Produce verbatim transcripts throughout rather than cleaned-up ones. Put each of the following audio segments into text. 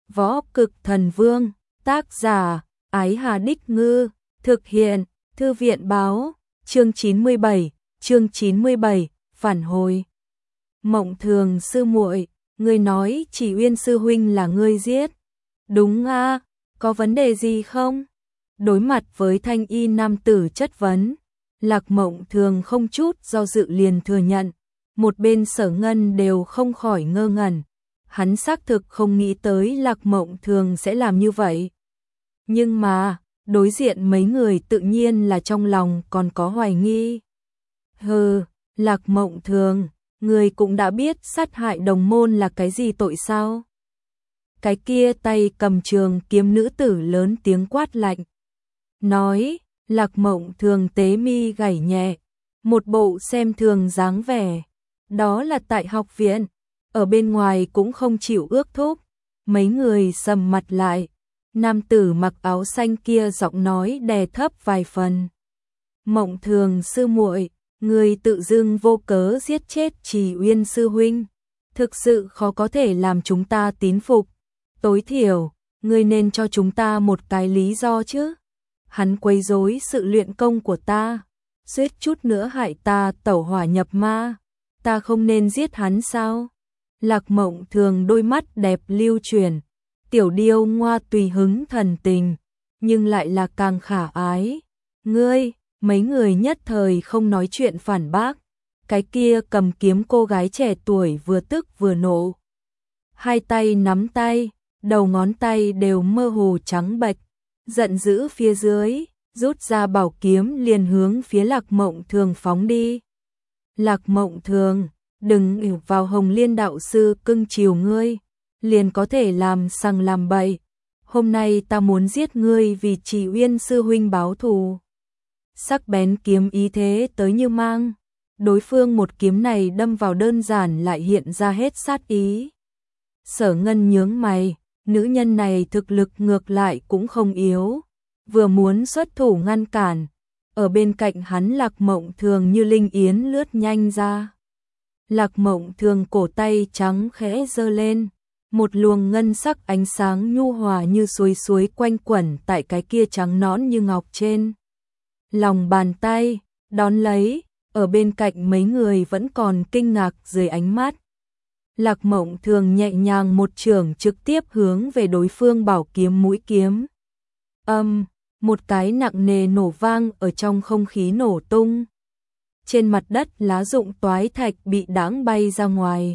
Võ Cực Thần Vương, tác giả, Ái Hà Đích Ngư, thực hiện, Thư viện Báo, chương chín mươi bảy, chương chín mươi bảy, phản hồi. Mộng Thường sư muội, ngươi nói chỉ Uyên sư huynh là ngươi giết. Đúng a, có vấn đề gì không? Đối mặt với thanh y nam tử chất vấn, Lạc Mộng Thường không chút do dự liền thừa nhận, một bên Sở Ngân đều không khỏi ngơ ngẩn. Hắn xác thực không nghĩ tới Lạc Mộng Thường sẽ làm như vậy. Nhưng mà, đối diện mấy người tự nhiên là trong lòng còn có hoài nghi. Hừ, Lạc Mộng Thường, người cũng đã biết sát hại đồng môn là cái gì tội sao? Cái kia tay cầm trường kiếm nữ tử lớn tiếng quát lạnh. Nói, Lạc Mộng Thường tế mi gảy nhẹ, một bộ xem thường dáng vẻ. Đó là tại học viện, ở bên ngoài cũng không chịu ước thúc. Mấy người sầm mặt lại. Nam tử mặc áo xanh kia giọng nói đè thấp vài phần. Mộng Thường sư muội, người tự dưng vô cớ giết chết Trì Uyên sư huynh, thực sự khó có thể làm chúng ta tín phục. Tối thiểu, người nên cho chúng ta một cái lý do chứ. Hắn quấy rối sự luyện công của ta, suýt chút nữa hại ta tẩu hỏa nhập ma, ta không nên giết hắn sao? Lạc Mộng Thường đôi mắt đẹp lưu chuyển, tiểu điêu ngoa tùy hứng thần tình, nhưng lại là càng khả ái. Ngươi, mấy người nhất thời không nói chuyện phản bác. Cái kia cầm kiếm cô gái trẻ tuổi vừa tức vừa nộ. Hai tay nắm tay, đầu ngón tay đều mơ hồ trắng bệch, giận dữ phía dưới, rút ra bảo kiếm liền hướng phía Lạc Mộng Thường phóng đi. Lạc Mộng Thường, đừng ỷ vào Hồng Liên đạo sư cưng chiều ngươi, liền có thể làm sằng làm bậy. Hôm nay ta muốn giết ngươi vì Trì Uyên sư huynh báo thù. Sắc bén kiếm ý thế tới như mang, đối phương một kiếm này đâm vào đơn giản lại hiện ra hết sát ý. Sở Ngân nhướng mày, nữ nhân này thực lực ngược lại cũng không yếu, vừa muốn xuất thủ ngăn cản, ở bên cạnh hắn Lạc Mộng Thường như linh yến lướt nhanh ra. Lạc Mộng Thường cổ tay trắng khẽ giơ lên, một luồng ngân sắc ánh sáng nhu hòa như suối suối quanh quẩn tại cái kia trắng nõn như ngọc trên lòng bàn tay, đón lấy, ở bên cạnh mấy người vẫn còn kinh ngạc dưới ánh mắt. Lạc Mộng Thường nhẹ nhàng một chưởng trực tiếp hướng về đối phương bảo kiếm mũi kiếm. Âm, một cái nặng nề nổ vang ở trong không khí nổ tung. Trên mặt đất lá rụng toái thạch bị đãng bay ra ngoài.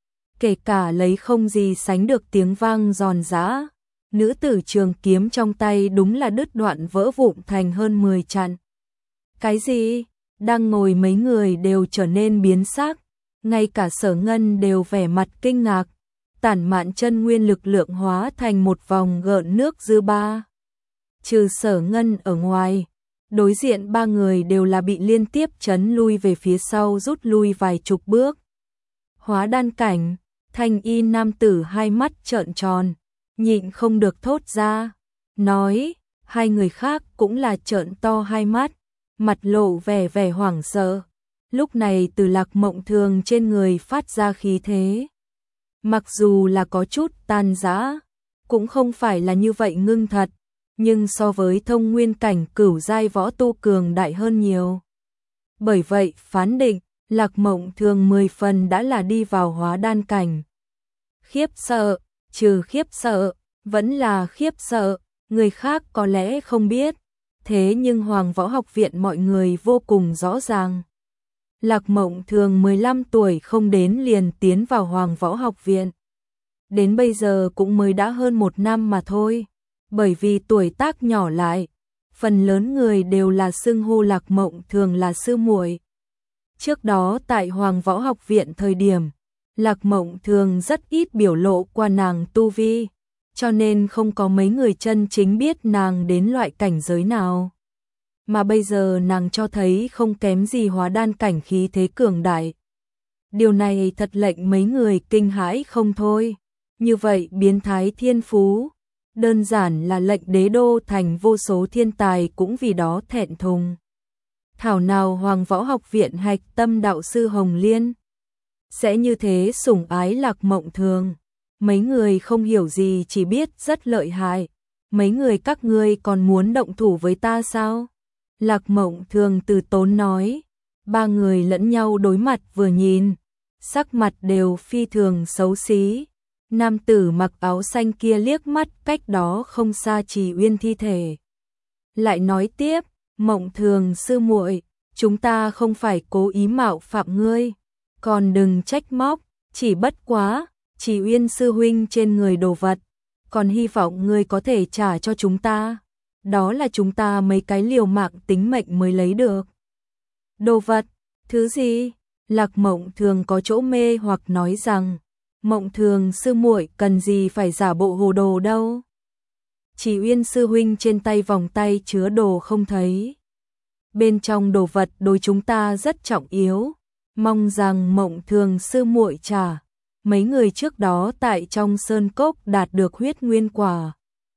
Kể cả lấy không gì sánh được tiếng vang giòn giã, nữ tử trường kiếm trong tay đúng là đứt đoạn vỡ vụn thành hơn mười chặn. Cái gì? Đang ngồi mấy người đều trở nên biến sắc, ngay cả Sở Ngân đều vẻ mặt kinh ngạc, tản mạn chân nguyên lực lượng hóa thành một vòng gợn nước dư ba. Trừ Sở Ngân ở ngoài, đối diện ba người đều là bị liên tiếp chấn lui về phía sau rút lui vài chục bước. Hóa đan cảnh, thanh y nam tử hai mắt trợn tròn, nhịn không được thốt ra, nói, hai người khác cũng là trợn to hai mắt, mặt lộ vẻ vẻ hoảng sợ. Lúc này từ Lạc Mộng Thường trên người phát ra khí thế. Mặc dù là có chút tan rã, cũng không phải là như vậy ngưng thật, nhưng so với thông nguyên cảnh cửu giai võ tu cường đại hơn nhiều. Bởi vậy phán định, Lạc Mộng Thường mười phần đã là đi vào hóa đan cảnh. Khiếp sợ, trừ khiếp sợ, vẫn là khiếp sợ, người khác có lẽ không biết, thế nhưng Hoàng Võ Học Viện mọi người vô cùng rõ ràng. Lạc Mộng Thường mười lăm tuổi không đến liền tiến vào Hoàng Võ Học Viện. Đến bây giờ cũng mới đã hơn một năm mà thôi, bởi vì tuổi tác nhỏ lại, phần lớn người đều là xưng hô Lạc Mộng Thường là sư muội. Trước đó tại Hoàng Võ Học Viện thời điểm, Lạc Mộng Thường rất ít biểu lộ qua nàng tu vi, cho nên không có mấy người chân chính biết nàng đến loại cảnh giới nào. Mà bây giờ nàng cho thấy không kém gì hóa đan cảnh khí thế cường đại. Điều này thật lệnh mấy người kinh hãi không thôi. Như vậy biến thái thiên phú, đơn giản là lệnh đế đô thành vô số thiên tài cũng vì đó thẹn thùng. Thảo nào Hoàng Võ Học Viện hạch tâm đạo sư Hồng Liên sẽ như thế sủng ái Lạc Mộng Thường. mấy người không hiểu gì chỉ biết rất lợi hại. Mấy người các ngươi còn muốn động thủ với ta sao? Lạc Mộng Thường từ tốn nói. Ba người lẫn nhau đối mặt vừa nhìn, sắc mặt đều phi thường xấu xí. Nam tử mặc áo xanh kia liếc mắt cách đó không xa Trì Uyên thi thể. Lại nói tiếp, Mộng Thường sư muội, chúng ta không phải cố ý mạo phạm ngươi, còn đừng trách móc, chỉ bất quá, Trì Uyên sư huynh trên người đồ vật, còn hy vọng ngươi có thể trả cho chúng ta. Đó là chúng ta mấy cái liều mạng tính mệnh mới lấy được. Đồ vật, thứ gì? Lạc Mộng Thường có chỗ mê hoặc nói rằng, Mộng Thường sư muội cần gì phải giả bộ hồ đồ đâu. Trì Uyên sư huynh trên tay vòng tay chứa đồ không thấy. Bên trong đồ vật đối chúng ta rất trọng yếu, mong rằng Mộng Thường sư muội trả. Mấy người trước đó tại trong sơn cốc đạt được huyết nguyên quả.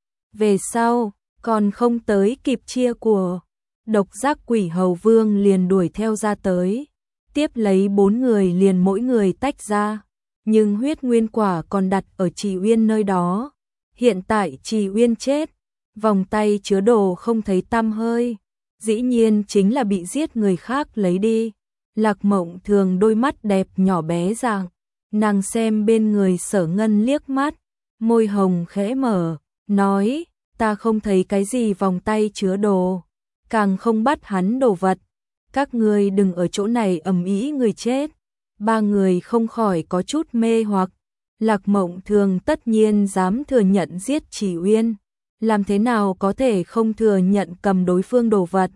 Về sau, còn không tới kịp chia của, độc giác quỷ hầu vương liền đuổi theo ra tới. Tiếp lấy bốn người liền mỗi người tách ra. Nhưng huyết nguyên quả còn đặt ở Trì Uyên nơi đó. Hiện tại Trì Uyên chết, vòng tay chứa đồ không thấy tăm hơi. Dĩ nhiên chính là bị giết người khác lấy đi. Lạc Mộng Thường đôi mắt đẹp nhỏ bé dạng. Nàng xem bên người Sở Ngân liếc mắt, môi hồng khẽ mở, nói, ta không thấy cái gì vòng tay chứa đồ, càng không bắt hắn đồ vật. Các ngươi đừng ở chỗ này ầm ĩ người chết. Ba người không khỏi có chút mê hoặc. Lạc Mộng Thường tất nhiên dám thừa nhận giết Trì Uyên, làm thế nào có thể không thừa nhận cầm đối phương đồ vật.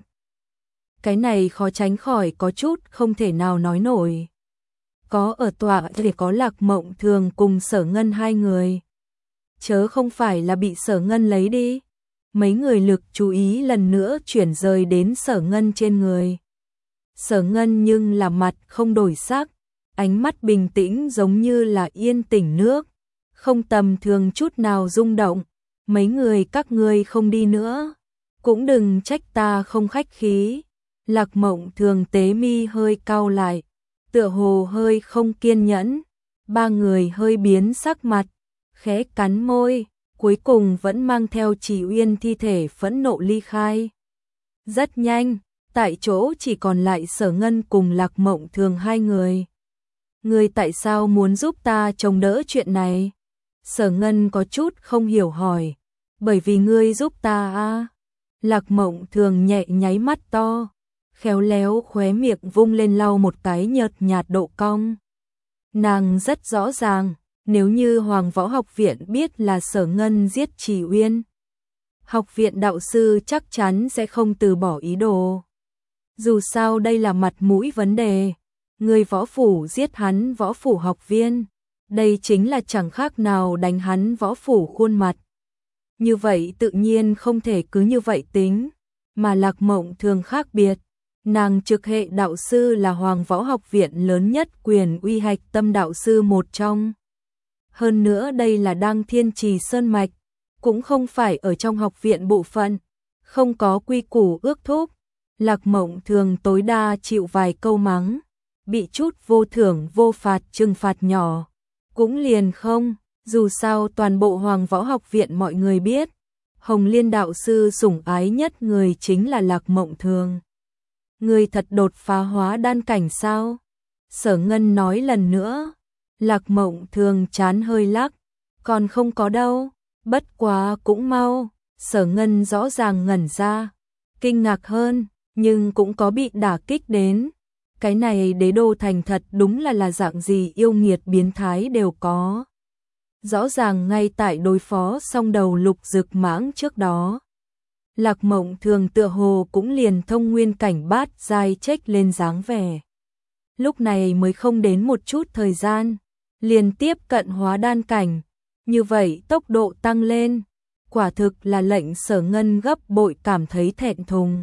Cái này khó tránh khỏi có chút không thể nào nói nổi. Có ở tọa thì có Lạc Mộng Thường cùng Sở Ngân hai người. Chớ không phải là bị Sở Ngân lấy đi. Mấy người lực chú ý lần nữa chuyển rời đến Sở Ngân trên người. Sở Ngân nhưng là mặt không đổi sắc, ánh mắt bình tĩnh giống như là yên tĩnh nước, không tầm thường chút nào rung động. Mấy người các ngươi không đi nữa, cũng đừng trách ta không khách khí. Lạc Mộng Thường tế mi hơi cau lại, tựa hồ hơi không kiên nhẫn. Ba người hơi biến sắc mặt, khẽ cắn môi, cuối cùng vẫn mang theo Trì Uyên thi thể phẫn nộ ly khai. Rất nhanh, tại chỗ chỉ còn lại Sở Ngân cùng Lạc Mộng Thường hai người. Ngươi tại sao muốn giúp ta chống đỡ chuyện này? Sở Ngân có chút không hiểu hỏi. Bởi vì ngươi giúp ta à? Lạc Mộng Thường nhẹ nháy mắt to, khéo léo khóe miệng vung lên lau một cái nhợt nhạt độ cong. Nàng rất rõ ràng, nếu như Hoàng Võ Học Viện biết là Sở Ngân giết Trì Uyên, học viện đạo sư chắc chắn sẽ không từ bỏ ý đồ. Dù sao đây là mặt mũi vấn đề, người võ phủ giết hắn võ phủ học viên, đây chính là chẳng khác nào đánh hắn võ phủ khuôn mặt. Như vậy tự nhiên không thể cứ như vậy tính, mà Lạc Mộng Thường khác biệt. Nàng trực hệ đạo sư là Hoàng Võ Học Viện lớn nhất quyền uy hạch tâm đạo sư một trong. Hơn nữa đây là Đăng Thiên Trì Sơn Mạch, cũng không phải ở trong học viện bộ phận, không có quy củ ước thúc. Lạc Mộng Thường tối đa chịu vài câu mắng, bị chút vô thưởng vô phạt trừng phạt nhỏ, cũng liền không. Dù sao toàn bộ Hoàng Võ Học Viện mọi người biết, Hồng Liên đạo sư sủng ái nhất người chính là Lạc Mộng Thường. Người thật đột phá hóa đan cảnh sao? Sở Ngân nói lần nữa. Lạc Mộng Thường chán hơi lắc, còn không có đâu, bất quá cũng mau. Sở Ngân rõ ràng ngẩn ra, kinh ngạc hơn, nhưng cũng có bị đả kích đến. Cái này đế đô thành thật đúng là là dạng gì yêu nghiệt biến thái đều có. Rõ ràng ngay tại đối phó song đầu Lục Dực Mãng trước đó, Lạc Mộng Thường tựa hồ cũng liền thông nguyên cảnh bát giai chếch lên dáng vẻ. Lúc này mới không đến một chút thời gian, liền tiếp cận hóa đan cảnh, như vậy tốc độ tăng lên, quả thực là lệnh Sở Ngân gấp bội cảm thấy thẹn thùng.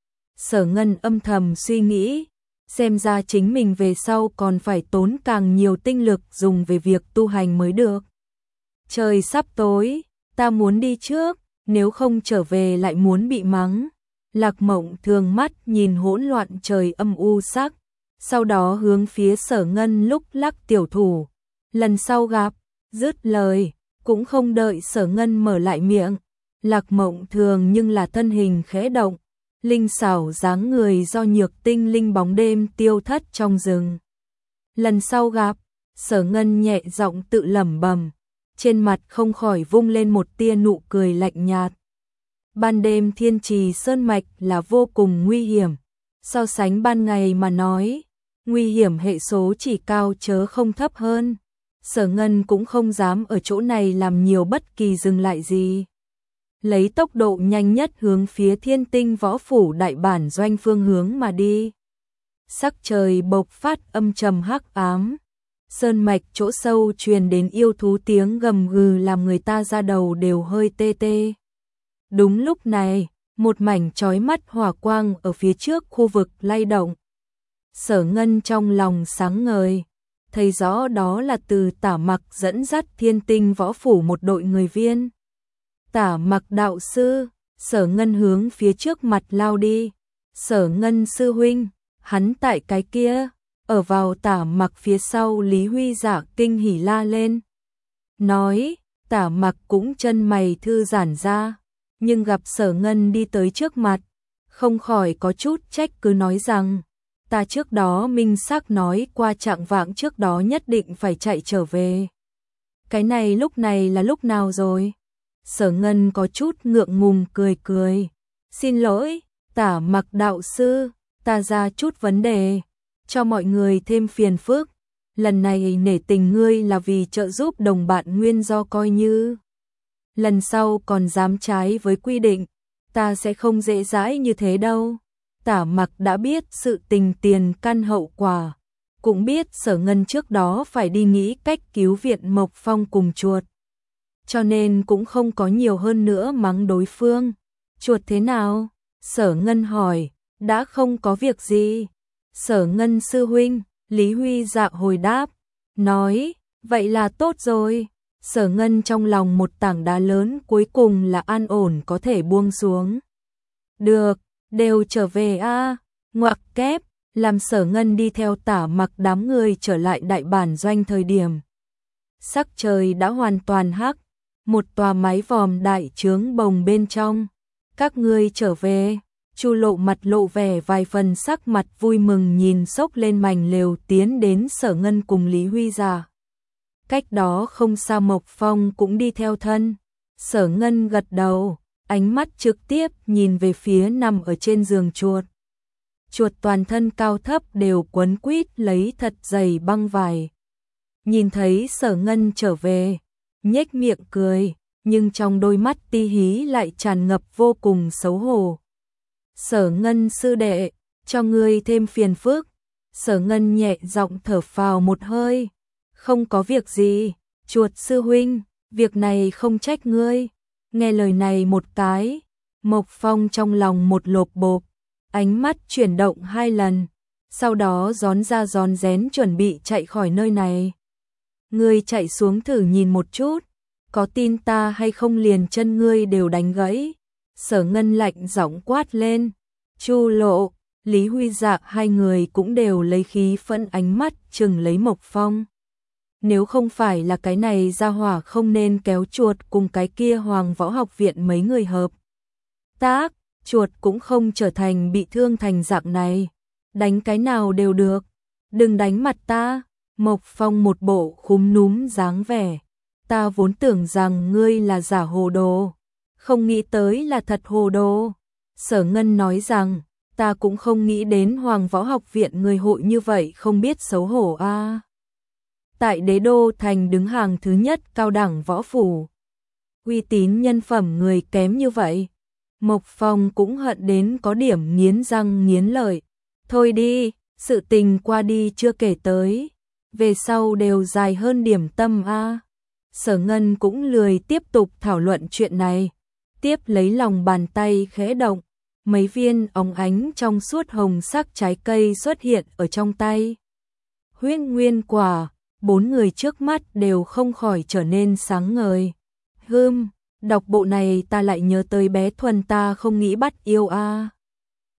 Sở Ngân âm thầm suy nghĩ, xem ra chính mình về sau còn phải tốn càng nhiều tinh lực dùng về việc tu hành mới được. Trời sắp tối, ta muốn đi trước, nếu không trở về lại muốn bị mắng. Lạc Mộng Thường mắt nhìn hỗn loạn trời âm u sắc, sau đó hướng phía Sở Ngân lúc lắc tiểu thủ. Lần sau gặp, Dứt lời, cũng không đợi Sở Ngân mở lại miệng, Lạc Mộng Thường nhưng là thân hình khẽ động, linh xảo dáng người do nhược tinh linh bóng đêm tiêu thất trong rừng. Lần sau gặp, Sở Ngân nhẹ giọng tự lẩm bẩm, trên mặt không khỏi vung lên một tia nụ cười lạnh nhạt. Ban đêm Thiên Trì Sơn Mạch là vô cùng nguy hiểm, so sánh ban ngày mà nói, nguy hiểm hệ số chỉ cao chớ không thấp hơn. Sở Ngân cũng không dám ở chỗ này làm nhiều bất kỳ dừng lại gì. Lấy tốc độ nhanh nhất hướng phía Thiên Tinh Võ Phủ đại bản doanh phương hướng mà đi. Sắc trời bộc phát âm trầm hắc ám. Sơn mạch chỗ sâu truyền đến yêu thú tiếng gầm gừ làm người ta ra đầu đều hơi tê tê. Đúng lúc này, một mảnh chói mắt hỏa quang ở phía trước khu vực lay động. Sở Ngân trong lòng sáng ngời, thấy rõ đó là từ Tả Mặc dẫn dắt Thiên Tinh Võ Phủ một đội người viên. Tả Mặc đạo sư, Sở Ngân hướng phía trước mặt lao đi. Sở Ngân sư huynh, hắn tại cái kia. Ở vào Tả Mặc phía sau Lý Huy Dạ kinh hỉ la lên. Nói, Tả Mặc cũng chân mày thư giãn ra, nhưng gặp Sở Ngân đi tới trước mặt, không khỏi có chút trách cứ nói rằng, ta trước đó minh xác nói qua trạng vạng trước đó nhất định phải chạy trở về. Cái này lúc này là lúc nào rồi? Sở Ngân có chút ngượng ngùng cười cười. Xin lỗi, Tả Mặc đạo sư, ta ra chút vấn đề, cho mọi người thêm phiền phức. Lần này nể tình ngươi là vì trợ giúp đồng bạn nguyên do coi như. Lần sau còn dám trái với quy định, ta sẽ không dễ dãi như thế đâu. Tả Mặc đã biết sự tình tiền căn hậu quả, cũng biết Sở Ngân trước đó phải đi nghĩ cách cứu viện Mộc Phong cùng chuột. Cho nên cũng không có nhiều hơn nữa mắng đối phương. Chuột thế nào? Sở Ngân hỏi, đã không có việc gì. Sở Ngân sư huynh, Lý Huy Dạ hồi đáp, nói, vậy là tốt rồi. Sở Ngân trong lòng một tảng đá lớn cuối cùng là an ổn có thể buông xuống. Được, đều trở về a. Ngoặc kép, làm Sở Ngân đi theo Tả Mặc đám người trở lại đại bản doanh thời điểm. Sắc trời đã hoàn toàn hắc, một tòa mái vòm đại trướng bồng bên trong. Các ngươi trở về. Chu Lộ mặt lộ vẻ vài phần sắc mặt vui mừng nhìn xốc lên mảnh lều tiến đến Sở Ngân cùng Lý Huy Dạ. Cách đó không xa Mộc Phong cũng đi theo thân. Sở Ngân gật đầu, ánh mắt trực tiếp nhìn về phía nằm ở trên giường chuột. Chuột toàn thân cao thấp đều quấn quýt lấy thật dày băng vải. Nhìn thấy Sở Ngân trở về, nhếch miệng cười, nhưng trong đôi mắt ti hí lại tràn ngập vô cùng xấu hổ. Sở Ngân sư đệ, cho ngươi thêm phiền phức. Sở Ngân nhẹ giọng thở phào một hơi. Không có việc gì, chuột sư huynh, việc này không trách ngươi. Nghe lời này một cái, Mộc Phong trong lòng một lộp bộp, ánh mắt chuyển động hai lần, sau đó rón ra rón rén chuẩn bị chạy khỏi nơi này. Ngươi chạy xuống thử nhìn một chút, có tin ta hay không liền chân ngươi đều đánh gãy. Sở Ngân lạnh giọng quát lên. Chu Lộ, Lý Huy Dạ hai người cũng đều lấy khí phẫn ánh mắt chừng lấy Mộc Phong. Nếu không phải là cái này ra hỏa không nên kéo chuột cùng cái kia Hoàng Võ Học Viện mấy người hợp tác, chuột cũng không trở thành bị thương thành dạng này. Đánh cái nào đều được, đừng đánh mặt ta. Mộc Phong một bộ khúm núm dáng vẻ. Ta vốn tưởng rằng ngươi là giả hồ đồ, không nghĩ tới là thật hồ đồ. Sở Ngân nói rằng, ta cũng không nghĩ đến Hoàng Võ Học Viện người hội như vậy không biết xấu hổ a. À. Tại Đế Đô thành đứng hàng thứ nhất cao đẳng võ phủ, uy tín nhân phẩm người kém như vậy. Mộc Phong cũng hận đến có điểm nghiến răng nghiến lợi. Thôi đi, sự tình qua đi chưa kể tới, về sau đều dài hơn điểm tâm a. À. Sở Ngân cũng lười tiếp tục thảo luận chuyện này. Tiếp lấy lòng bàn tay khẽ động, mấy viên óng ánh trong suốt hồng sắc trái cây xuất hiện ở trong tay. Huyết nguyên quả, bốn người trước mắt đều không khỏi trở nên sáng ngời. Hừm, đọc bộ này ta lại nhớ tới bé Thuần ta không nghĩ bắt yêu a. À.